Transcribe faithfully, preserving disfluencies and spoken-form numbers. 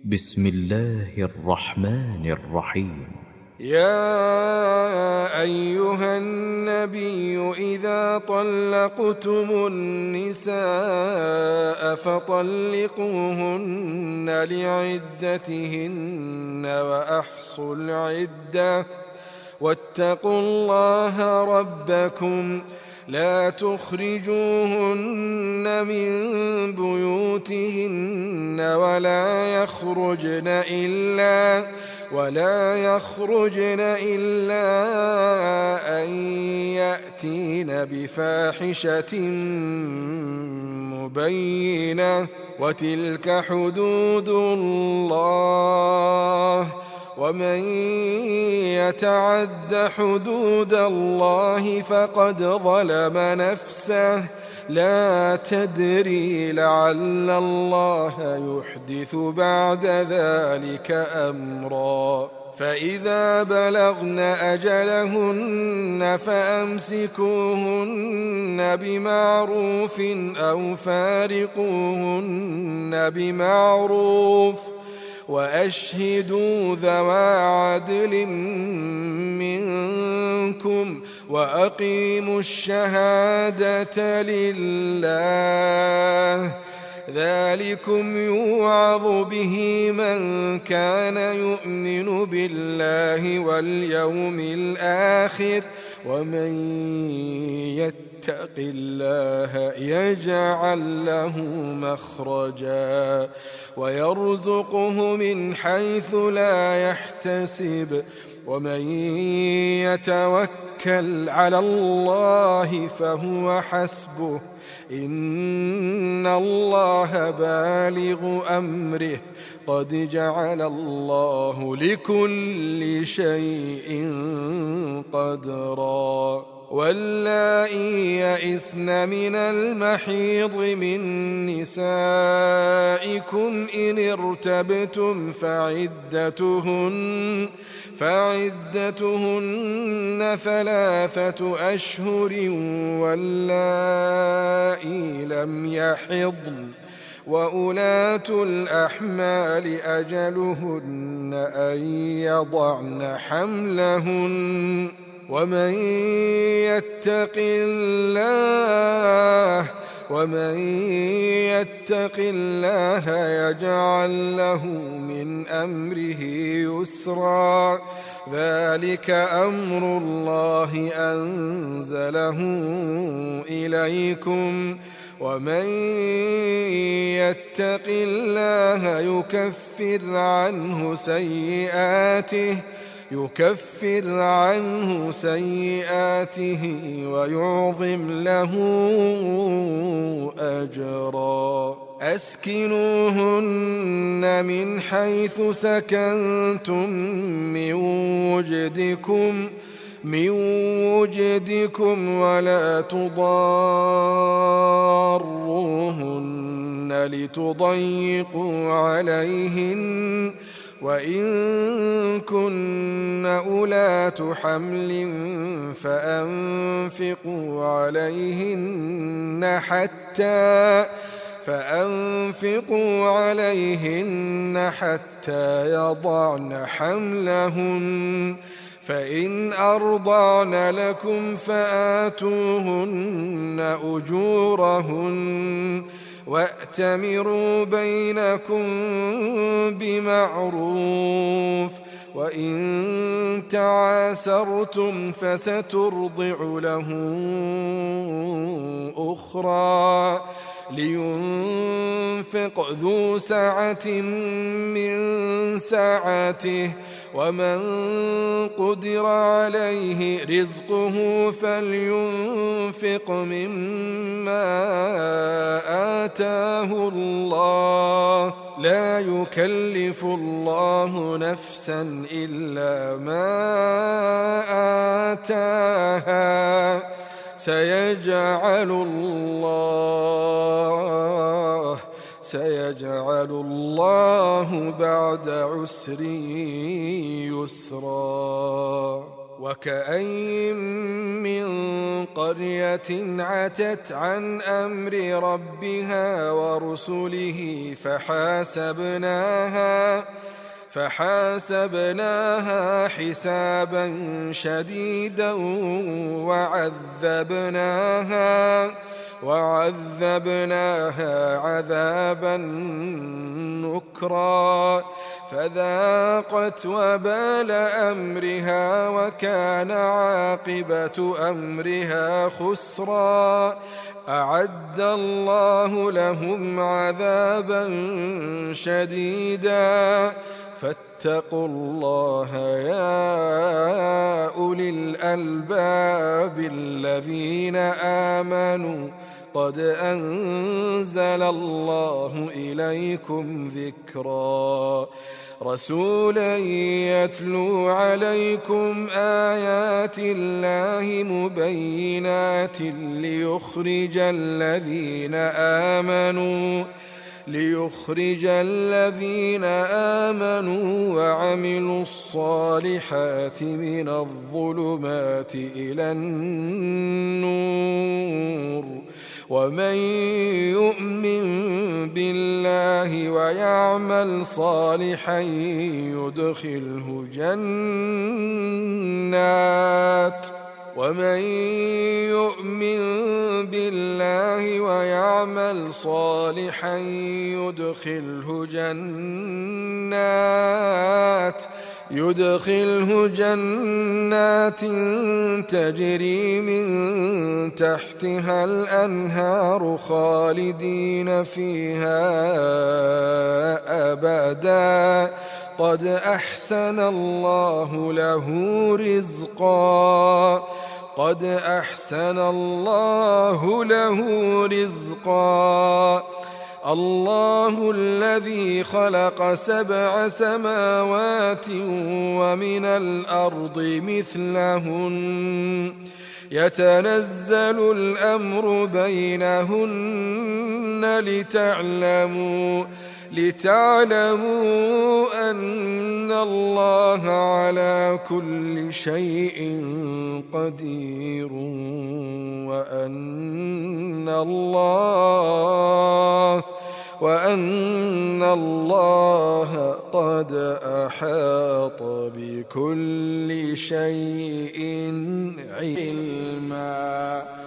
بسم الله الرحمن الرحيم. يا أيها النبي إذا طلقتم النساء فطلقوهن لعدتهن وأحصوا العدة واتقوا الله ربكم لا تخرجوهن من بيوتهن ولا يخرجن إلا ولا يخرجن إلا أن يأتين بفاحشة مبينة وتلك حدود الله ومن يتعد حدود الله فقد ظلم نفسه لا تدري لعل الله يحدث بعد ذلك أمرا فإذا بلغن أجلهن فأمسكوهن بمعروف أو فارقوهن بمعروف وأشهدوا ذوى عدل منكم وأقيموا الشهادة لله ذلكم يوعظ به من كان يؤمن بالله واليوم الآخر ومن يتق الله يجعل له مخرجا ويرزقه من حيث لا يحتسب ومن يتوكل على الله فهو حسبه إن الله بالغ أمره قد جعل الله لكل شيء قدرا واللائي يئسن من المحيض من نسائكم إن ارتبتم فعدتهن فعدتهن ثلاثة أشهر واللائي لم يحضن وأولاة الأحمال أجلهن أن يضعن حملهن ومن يتق الله ومن يتق الله يجعل له من أمره يسرا ذلك أمر الله أنزله إليكم ومن يتق الله يكفر عنه سيئاته يكفر عنه سيئاته ويعظم له أجرا أسكنوهن من حيث سكنتم من وجدكم من وجدكم ولا تضاروهن لتضيقوا عليهن وإن كن أولات حمل فأنفقوا عليهن حتى فأنفقوا عليهن حتى يضعن حملهن فإن أرضعن لكم فآتوهن أجورهن وأتمروا بينكم بمعروف وإن تعاسرتم فسترضع له أخرى لينفق ذو سعة من سعته ومن قدر عليه رزقه فلينفق مما آتاه الله لا يكلف الله نفسا إلا ما آتاها سيجعل الله سيجعل الله بعد عسر يسرا. وكأين من قرية عتت عن أمر ربها ورسله فحاسبناها فحاسبناها حسابا شديدا وعذبناها وعذبناها عذابا نكرا فذاقت وبال أمرها وكان عاقبة أمرها خسرا أعد الله لهم عذابا شديدا فاتقوا الله يا أولي الألباب الذين آمنوا قد أنزل الله إليكم ذكرا رسولا يتلو عليكم آيات الله مبينات ليخرج الذين آمنوا ليخرج الذين آمنوا وعملوا الصالحات من الظلمات إلى النور ومن يؤمن بالله ويعمل صالحا يدخله جنات ومن يؤمن بالله ويعمل صالحا يدخله جنات يدخله جنات تجري من تحتها الأنهار خالدين فيها أبدا قد أحسن الله له رزقا قد أحسن الله له رزقا الله الذي خلق سبع سماوات ومن الأرض مثلهن يتنزل الأمر بينهن لتعلموا لتعلموا أن الله على كل شيء قدير وأن الله وأن الله قد أحاط بكل شيء علما.